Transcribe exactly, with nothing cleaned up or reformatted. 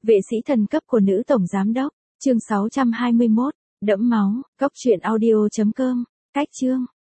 Vệ sĩ thần cấp của nữ tổng giám đốc, chương sáu trăm hai mươi mốt, đẫm máu, cốc truyện audio chấm com, cách chương.